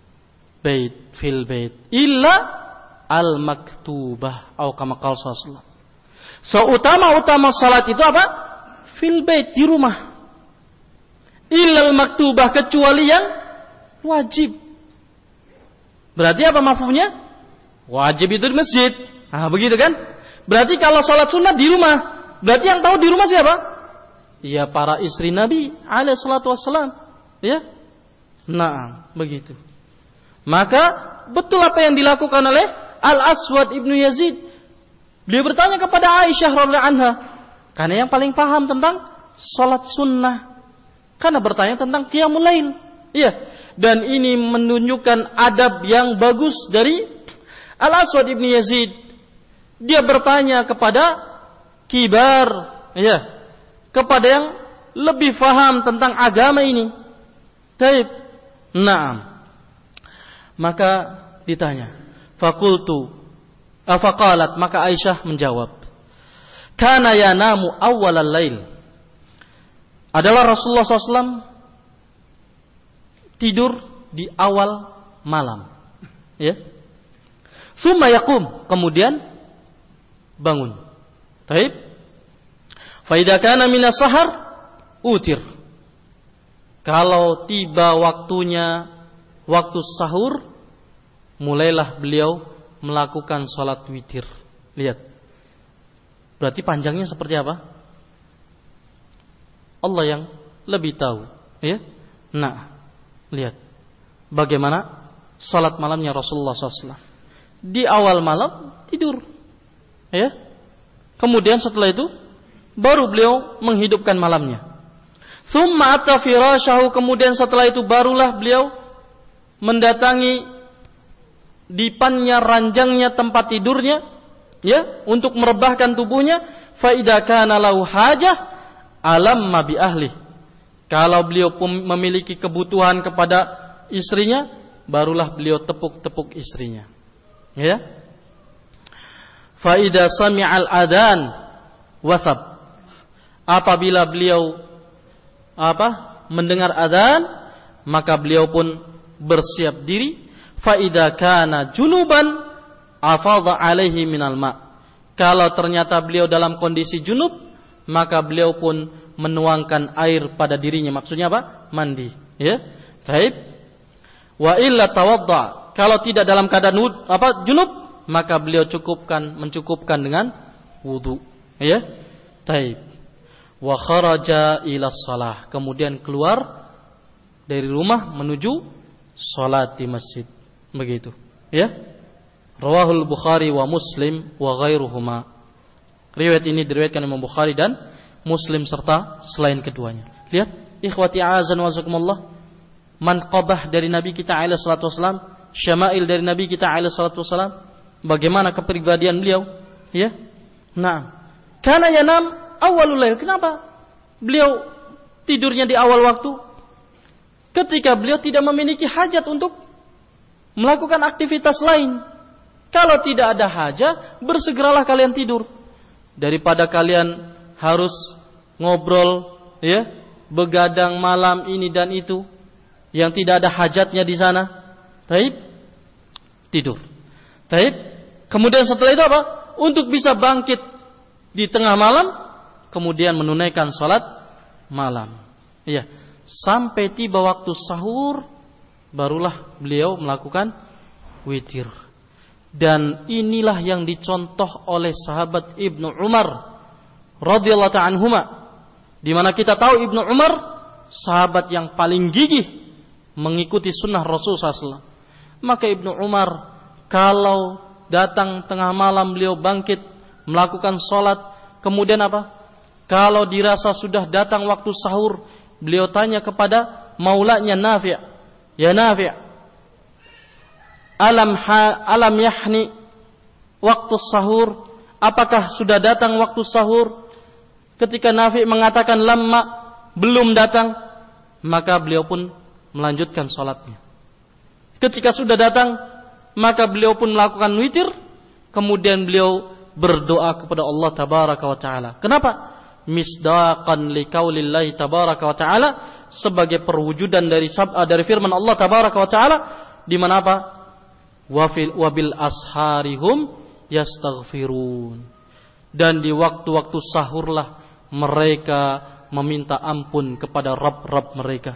bait illa al maktubah atau kama qala sallallahu. Seutama-utama salat itu apa? Fil bait, di rumah. Illa al maktubah, kecuali yang wajib. Berarti apa mafhumnya? Wajib itu di masjid. Nah, begitu kan? Berarti kalau sholat sunnah di rumah, berarti yang tahu di rumah siapa? Ya, para istri Nabi alaihi salatu wassalam. Ya. Nah, begitu. Maka betul apa yang dilakukan oleh Al-Aswad ibnu Yazid. Beliau bertanya kepada Aisyah radhiyallahu anha, karena yang paling paham tentang sholat sunnah. Karena bertanya tentang qiyamul lail. Iya. Dan ini menunjukkan adab yang bagus dari Al-Aswad ibn Yazid. Dia bertanya kepada kibar, ya, kepada yang lebih faham tentang agama ini. Taib. Naam. Maka ditanya. Faqalat, maka Aisyah menjawab, kana yanamu awwalal lail. Adalah Rasulullah SAW tidur di awal malam. Ya. Tsumma yaqum, kemudian bangun. Baik. Fa idza kana minas sahar utir. Kalau tiba waktunya waktu sahur, mulailah beliau melakukan sholat witir. Lihat, berarti panjangnya seperti apa? Allah yang lebih tahu, ya. Nah, lihat bagaimana sholat malamnya Rasulullah SAW. Di awal malam tidur, ya. Kemudian setelah itu baru beliau menghidupkan malamnya. Tsumma ata firasyahu, kemudian setelah itu barulah beliau mendatangi dipannya, ranjangnya, tempat tidurnya, ya, untuk merebahkan tubuhnya. Fa idza kana lahu hajah alamma bi ahli. Kalau beliau memiliki kebutuhan kepada istrinya, barulah beliau tepuk-tepuk istrinya. Ya. Fa idza sami'al adzan wasab. Apabila beliau mendengar adzan, maka beliau pun bersiap diri. Fa idza kana junuban afadha alaihi minal ma. Kalau ternyata beliau dalam kondisi junub, maka beliau pun menuangkan air pada dirinya. Maksudnya apa? Mandi, ya. Baik. Wa illa tawadda. Kalau tidak dalam keadaan junub, maka beliau mencukupkan dengan wudu, ya. Baik. Wa kharaja ila shalah. Kemudian keluar dari rumah menuju salat di masjid. Begitu, ya. Rawahul Bukhari wa Muslim wa ghairuhuma. Riwayat ini diriwayatkan Imam Bukhari dan Muslim serta selain keduanya. Lihat, ikhwati a'azan wa zakumullah, manqabah dari Nabi kita alaihi salatu wasallam, syama'il dari Nabi kita alaihi salatu wasallam, bagaimana kepribadian beliau, ya. Nah, kana yanam awalul lail. Kenapa beliau tidurnya di awal waktu? Ketika beliau tidak memiliki hajat untuk melakukan aktivitas lain. Kalau tidak ada hajat, bersegeralah kalian tidur. Daripada kalian harus ngobrol, ya, begadang malam ini dan itu, yang tidak ada hajatnya di sana. Taib, tidur. Taib. Kemudian setelah itu apa? Untuk bisa bangkit di tengah malam, kemudian menunaikan salat malam. Iya. Sampai tiba waktu sahur, barulah beliau melakukan witir. Dan inilah yang dicontoh oleh sahabat Ibnu Umar radhiyallahu ta'ala anhuma, di mana kita tahu Ibnu Umar sahabat yang paling gigih mengikuti sunnah Rasul SAW. Maka Ibnu Umar kalau datang tengah malam beliau bangkit melakukan sholat, kemudian apa? Kalau dirasa sudah datang waktu sahur, beliau tanya kepada maulanya Nafi', ya Nafi', alam yahni waktu sahur, apakah sudah datang waktu sahur? Ketika Nafi' mengatakan lamma, belum datang, maka beliau pun melanjutkan salatnya. Ketika sudah datang, maka beliau pun melakukan witir, kemudian beliau berdoa kepada Allah tabaraka wa taala. Kenapa? Misdaqan liqaulillahi tabaraka wa taala, sebagai perwujudan dari firman Allah tabaraka wa taala, di mana apa? Wabil asharihum yastaghfirun. Dan di waktu-waktu sahurlah mereka meminta ampun kepada Rabb mereka.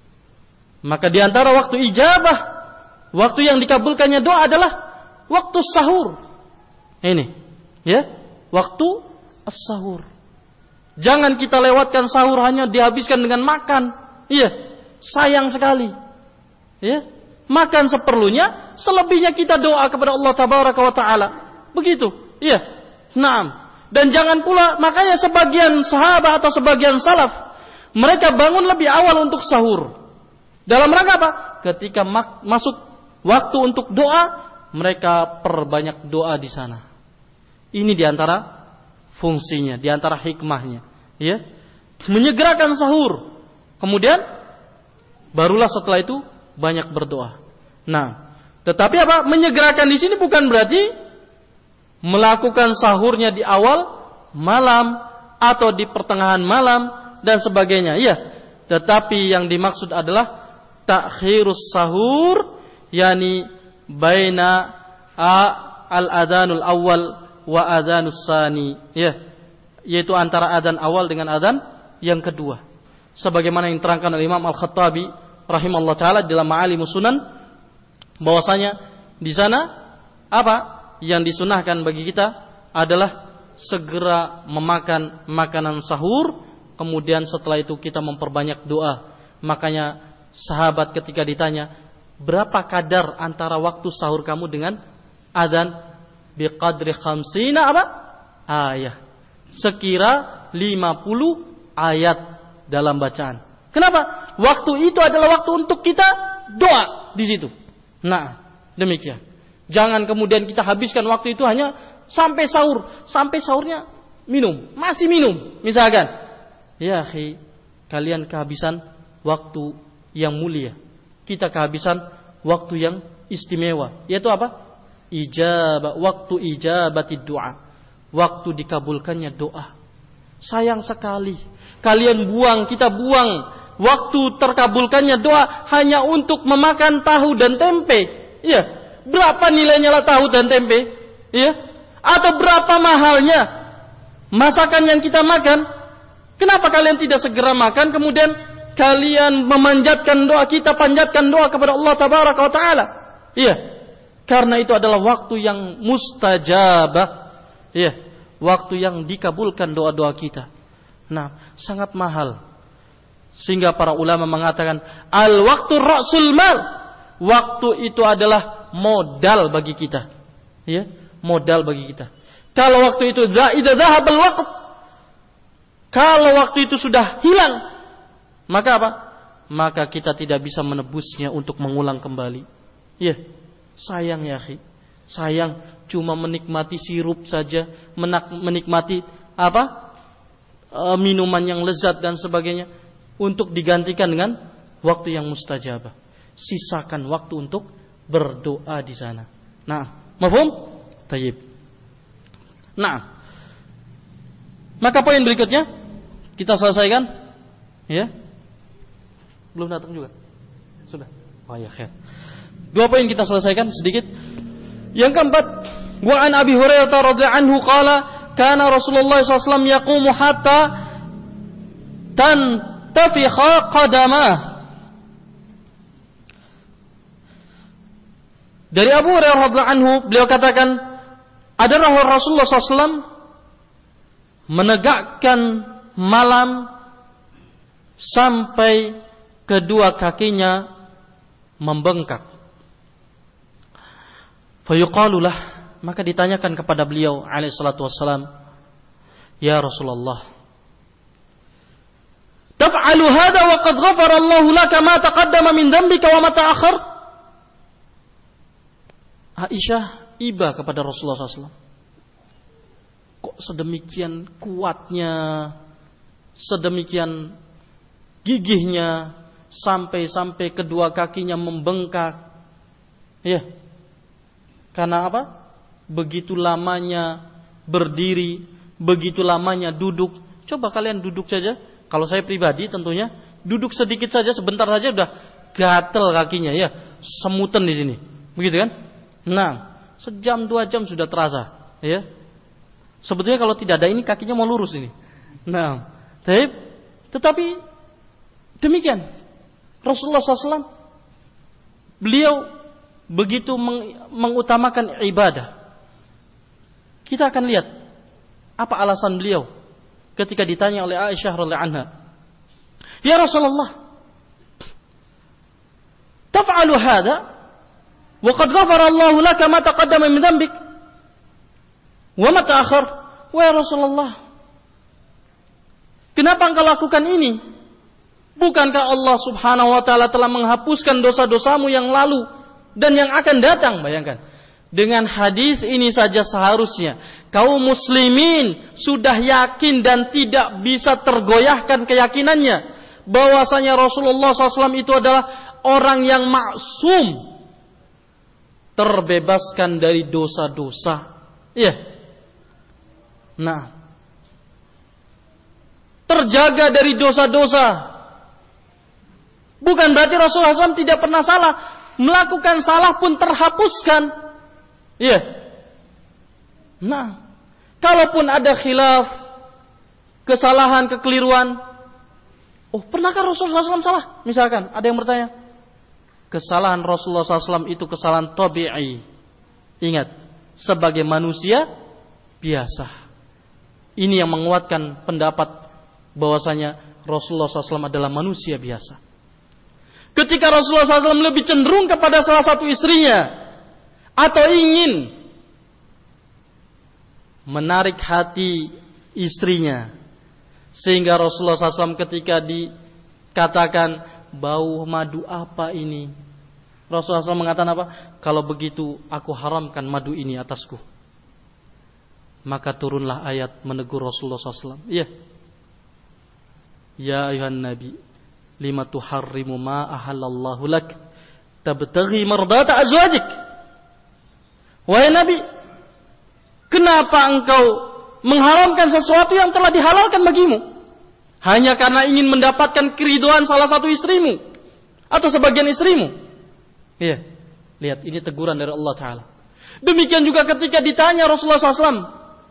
Maka di antara waktu ijabah, waktu yang dikabulkannya doa adalah waktu sahur. Ini, ya, waktu as-sahur. Jangan kita lewatkan sahur hanya dihabiskan dengan makan. Iya, sayang sekali. Ya. Makan seperlunya, selebihnya kita doa kepada Allah tabaraka wa taala. Begitu. Iya. Naam. Dan jangan pula, makanya sebagian sahabat atau sebagian salaf, mereka bangun lebih awal untuk sahur. Dalam rangka apa? Ketika masuk waktu untuk doa, mereka perbanyak doa di sana. Ini diantara fungsinya, diantara hikmahnya, ya. Menyegerakan sahur. Kemudian barulah setelah itu banyak berdoa. Nah, tetapi apa? Menyegerakan di sini bukan berarti melakukan sahurnya di awal malam atau di pertengahan malam dan sebagainya. Iya, tetapi yang dimaksud adalah takhirus sahur, yakni baina al-adhanul awal wa adhanus sani. Ya, yaitu antara adzan awal dengan adzan yang kedua. Sebagaimana yang diterangkan oleh Imam Al-Khattabi rahimahullah taala dalam Ma'alimus Sunan, bahwasanya Di sana apa yang disunahkan bagi kita adalah segera memakan makanan sahur, kemudian setelah itu kita memperbanyak doa. Makanya sahabat ketika ditanya, berapa kadar antara waktu sahur kamu dengan adzan? Biqadri khamsina apa? Ayat. Sekira 50 ayat dalam bacaan. Kenapa? Waktu itu adalah waktu untuk kita doa di situ. Nah, demikian. Jangan kemudian kita habiskan waktu itu hanya sampai sahur. Sampai sahurnya minum, masih minum. Misalkan, ya akhi, kalian kehabisan waktu yang mulia. Kita kehabisan waktu yang istimewa. Yaitu apa? Waktu ijabatid doa. Waktu dikabulkannya doa. Sayang sekali. Kalian buang, kita buang waktu terkabulkannya doa hanya untuk memakan tahu dan tempe. Iya. Berapa nilainya lah tahu dan tempe? Iya. Atau berapa mahalnya masakan yang kita makan? Kenapa kalian tidak segera makan, kemudian kalian memanjatkan doa, kita panjatkan doa kepada Allah Tabaraka wa Ta'ala? Iya. Karena itu adalah waktu yang mustajabah. Iya. Waktu yang dikabulkan doa-doa kita. Nah, sangat mahal. Sehingga para ulama mengatakan, al-waktu ra'sul mal. Waktu itu adalah modal bagi kita. Ya, modal bagi kita. Kalau waktu itu idza dhahabal waqt, kalau waktu itu sudah hilang, maka apa? Maka kita tidak bisa menebusnya untuk mengulang kembali. Ya, sayang ya akhi. Sayang cuma menikmati sirup saja, menikmati apa? Minuman yang lezat dan sebagainya untuk digantikan dengan waktu yang mustajabah. Sisakan waktu untuk berdoa di sana. Nah, mafhum? Tayyib. Nah, maka poin berikutnya kita selesaikan, ya? Belum datang juga? Sudah. Oh ya, khair. 2 poin kita selesaikan sedikit. Yang keempat, wa an Abi Hurairah radhiyallahu anhu qala kana Rasulullah sallallahu alaihi wasallam yaqumu hatta tantafikha qadamah. Dari Abu Hurairah radhiyallahu anhu, beliau katakan, adalah Rasulullah SAW menegakkan malam sampai kedua kakinya membengkak. Fayuqalulah, maka ditanyakan kepada beliau alaihi salatu wassalam, ya Rasulullah, taf'alu hadha wa qad ghafara Allahu laka ma taqaddama min dhanbika wa ma ta'akhkhar? Aisyah iba kepada Rasulullah SAW. Kok sedemikian kuatnya, sedemikian gigihnya, sampai kedua kakinya membengkak. Ya. Karena apa? Begitu lamanya berdiri, begitu lamanya duduk. Coba kalian duduk saja. Kalau saya pribadi tentunya, duduk sedikit saja, sebentar saja udah gatel kakinya, ya, semutan di sini. Begitu kan? Nah, sejam 2 jam sudah terasa, ya. Sebetulnya kalau tidak ada ini kakinya mau lurus ini. Nah, tetapi demikian Rasulullah SAW, beliau begitu mengutamakan ibadah. Kita akan lihat apa alasan beliau ketika ditanya oleh Aisyah radhiyallahu anha, ya Rasulullah, taf'alu hadha wa qad ghafara Allahu laka ma taqaddama min dhanbik wa ma ta'akhkhar? Wahai Rasulullah, kenapa engkau lakukan ini? Bukankah Allah Subhanahu wa taala telah menghapuskan dosa-dosamu yang lalu dan yang akan datang? Bayangkan. Dengan hadis ini saja seharusnya kaum muslimin sudah yakin dan tidak bisa tergoyahkan keyakinannya bahwasanya Rasulullah SAW itu adalah orang yang maksum, terbebaskan dari dosa-dosa. Iya. Nah, terjaga dari dosa-dosa. Bukan berarti Rasulullah SAW tidak pernah salah. Melakukan salah pun terhapuskan. Iya. Nah, kalaupun ada khilaf, kesalahan, kekeliruan, oh pernahkah Rasulullah SAW salah? Misalkan ada yang bertanya, kesalahan Rasulullah SAW itu kesalahan tabi'i. Ingat, sebagai manusia biasa. Ini yang menguatkan pendapat bahwasanya Rasulullah SAW adalah manusia biasa. Ketika Rasulullah SAW lebih cenderung kepada salah satu istrinya, atau ingin menarik hati istrinya, sehingga Rasulullah SAW ketika dikatakan bau madu apa ini, Rasulullah SAW mengatakan apa? Kalau begitu aku haramkan madu ini atasku. Maka turunlah ayat menegur Rasulullah SAW. Ya ayuhan nabi, lima tuharrimu ma ahallallahu lak tabtaghi mardata azwajik. Wahai nabi, kenapa engkau mengharamkan sesuatu yang telah dihalalkan bagimu hanya karena ingin mendapatkan keridhaan salah satu istrimu atau sebagian istrimu? Lihat, ini teguran dari Allah Ta'ala. Demikian juga ketika ditanya Rasulullah SAW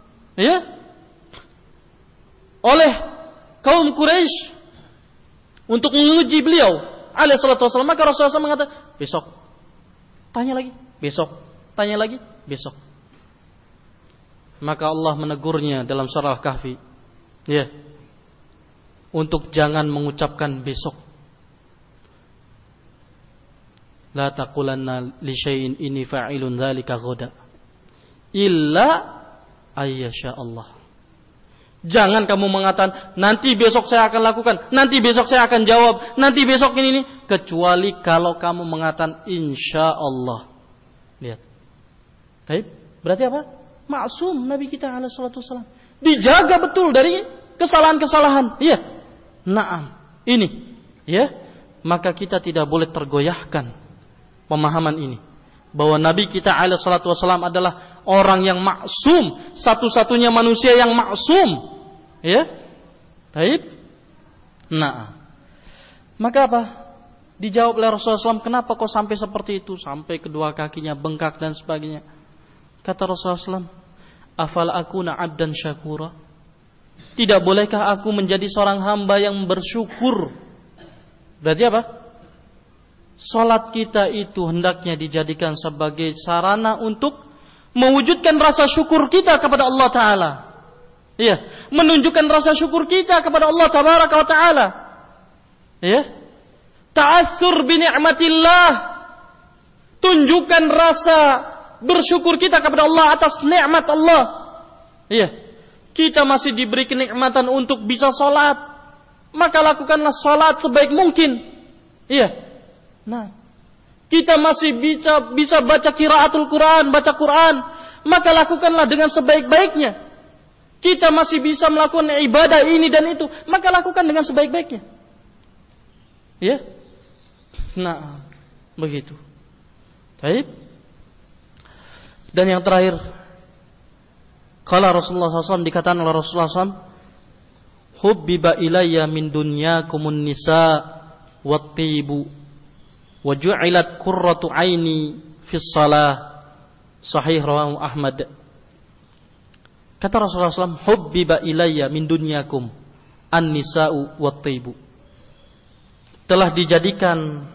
oleh kaum Quraisy untuk menguji beliau alaihi salatu wasallam, maka Rasulullah SAW mengatakan, besok tanya lagi, besok tanya lagi, besok. Maka Allah menegurnya dalam surah Al-Kahfi, untuk jangan mengucapkan besok. La taqulanna li syai'in inni fa'ilun dzalika ghadan illa ayyasha Allah. Jangan kamu mengatakan nanti besok saya akan lakukan, nanti besok saya akan jawab, nanti besok ini, kecuali kalau kamu mengatakan insya Allah. Lihat. Baik, berarti apa? Maksum Nabi kita alaihi salatu wasallam. Dijaga betul dari kesalahan-kesalahan. Naam. Ini. Maka kita tidak boleh tergoyahkan pemahaman ini. Bahwa Nabi kita alaihi salatu wasallam adalah orang yang maksum, satu-satunya manusia yang maksum. Baik. Nah, maka apa? Dijawab oleh Rasulullah SAW, kenapa kok sampai seperti itu? Sampai kedua kakinya bengkak dan sebagainya. Kata Rasulullah SAW, afal akuna abdan syakura? Tidak bolehkah aku menjadi seorang hamba yang bersyukur? Berarti apa? Salat kita itu hendaknya dijadikan sebagai sarana untuk mewujudkan rasa syukur kita kepada Allah Ta'ala. Menunjukkan rasa syukur kita kepada Allah Tabaraka wa Ta'ala. Ta'assur bi ni'matillah. Tunjukkan rasa bersyukur kita kepada Allah atas nikmat Allah. Kita masih diberi kenikmatan untuk bisa salat, maka lakukanlah salat sebaik mungkin. Nah, kita masih bisa baca qiraatul Quran, baca Quran, maka lakukanlah dengan sebaik-baiknya. Kita masih bisa melakukan ibadah ini dan itu, maka lakukan dengan sebaik-baiknya. Nah, begitu. Baik. Dan yang terakhir, qala Rasulullah SAW, dikatakan oleh Rasulullah SAW, hubbiba ilayya min dunyakumun nisa wat-tibu wa ju'ilat qurratu aini fis salah. Sahih rawahu Ahmad. Kata Rasulullah SAW, hubbiba ilayya min dunyakum an-nisa'u wat-tibu. Telah dijadikan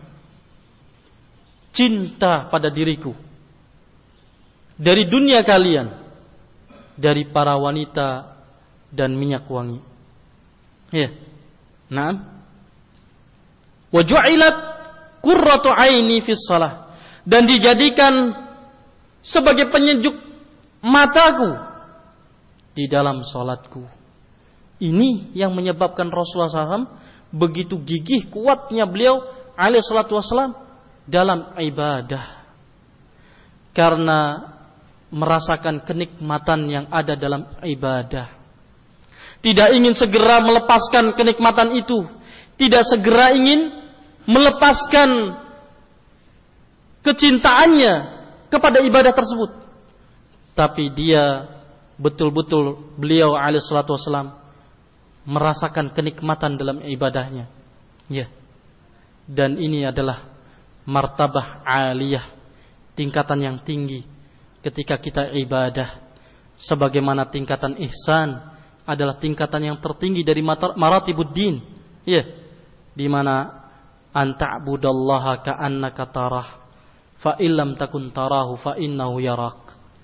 cinta pada diriku dari dunia kalian, dari para wanita dan minyak wangi. Naam. Wa ju'ilat qurratu aini fis shalah, dan dijadikan sebagai penyejuk mataku di dalam salatku. Ini yang menyebabkan Rasulullah SAW begitu gigih kuatnya beliau alaihi salatu wassalam dalam ibadah, karena merasakan kenikmatan yang ada dalam ibadah. Tidak ingin segera melepaskan kenikmatan itu, tidak segera ingin melepaskan kecintaannya kepada ibadah tersebut. Tapi dia betul-betul, beliau alaihi salatu wassalam merasakan kenikmatan dalam ibadahnya. Dan ini adalah martabah aliyah, tingkatan yang tinggi ketika kita ibadah. Sebagaimana tingkatan ihsan adalah tingkatan yang tertinggi dari maratibuddin, di mana an ta'budallaha ka'annaka tarah fa illam takun tarahu fa innahu yarak.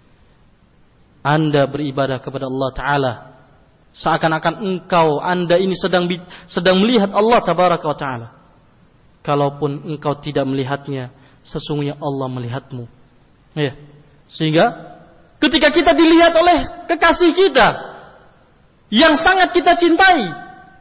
Anda beribadah kepada Allah Ta'ala seakan-akan Anda ini sedang melihat Allah Tabaraka wa Ta'ala. Kalaupun engkau tidak melihatnya, sesungguhnya Allah melihatmu. Ya. Sehingga ketika kita dilihat oleh kekasih kita yang sangat kita cintai,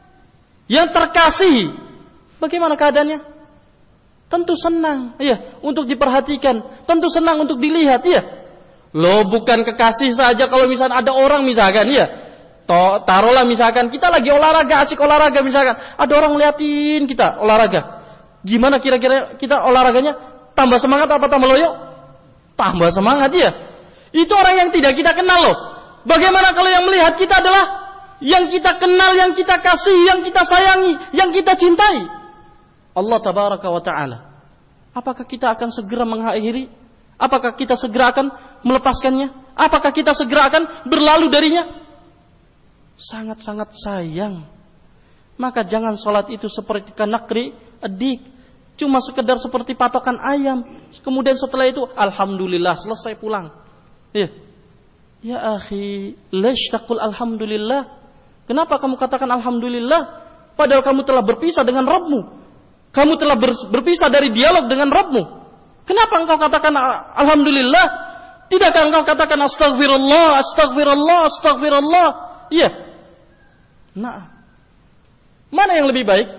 yang terkasihi, bagaimana keadaannya? Tentu senang, ya, untuk diperhatikan, tentu senang untuk dilihat, ya. Loh, bukan kekasih saja, kalau misalnya ada orang misalkan, ya, taruhlah misalkan kita lagi olahraga, asik olahraga misalkan, ada orang ngeliatin kita olahraga. Gimana kira-kira kita olahraganya? Tambah semangat apa tambah loyo? Tambah semangat, ya. Itu orang yang tidak kita kenal loh. Bagaimana kalau yang melihat kita adalah yang kita kenal, yang kita kasih, yang kita sayangi, yang kita cintai, Allah Tabaraka wa Ta'ala. Apakah kita akan segera mengakhiri? Apakah kita segera akan melepaskannya? Apakah kita segera akan berlalu darinya? Sangat-sangat sayang. Maka jangan sholat itu seperti kanakri adik, cuma sekedar seperti patokan ayam. Kemudian setelah itu alhamdulillah, selesai pulang. Ya, ya akhi, lesh taqul alhamdulillah. Kenapa kamu katakan alhamdulillah? Padahal kamu telah berpisah dengan Rabbmu. Kamu telah berpisah dari dialog dengan Rabbmu. Kenapa engkau katakan alhamdulillah? Tidakkah engkau katakan astagfirullah, astagfirullah, astagfirullah? Iya. Nah, mana yang lebih baik?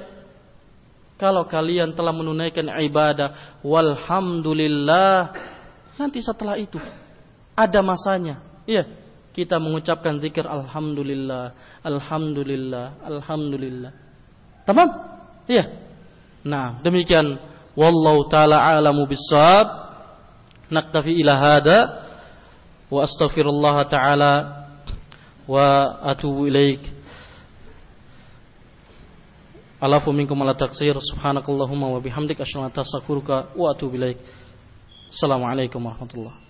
Kalau kalian telah menunaikan ibadah, walhamdulillah, nanti setelah itu ada masanya, iya, kita mengucapkan zikir alhamdulillah, alhamdulillah, alhamdulillah. Tamam? Iya. Nah, demikian. Wallahu ta'ala a'lamu bissawab. Naktafi ila hada wa astaghfirullah ta'ala wa atubu ilaik. Alafu minkum ala taqsir. Subhanakallahumma wa bihamdik asyhadu an la ilaha illa anta astaghfiruka wa atubu ilaik. Assalamualaikum warahmatullahi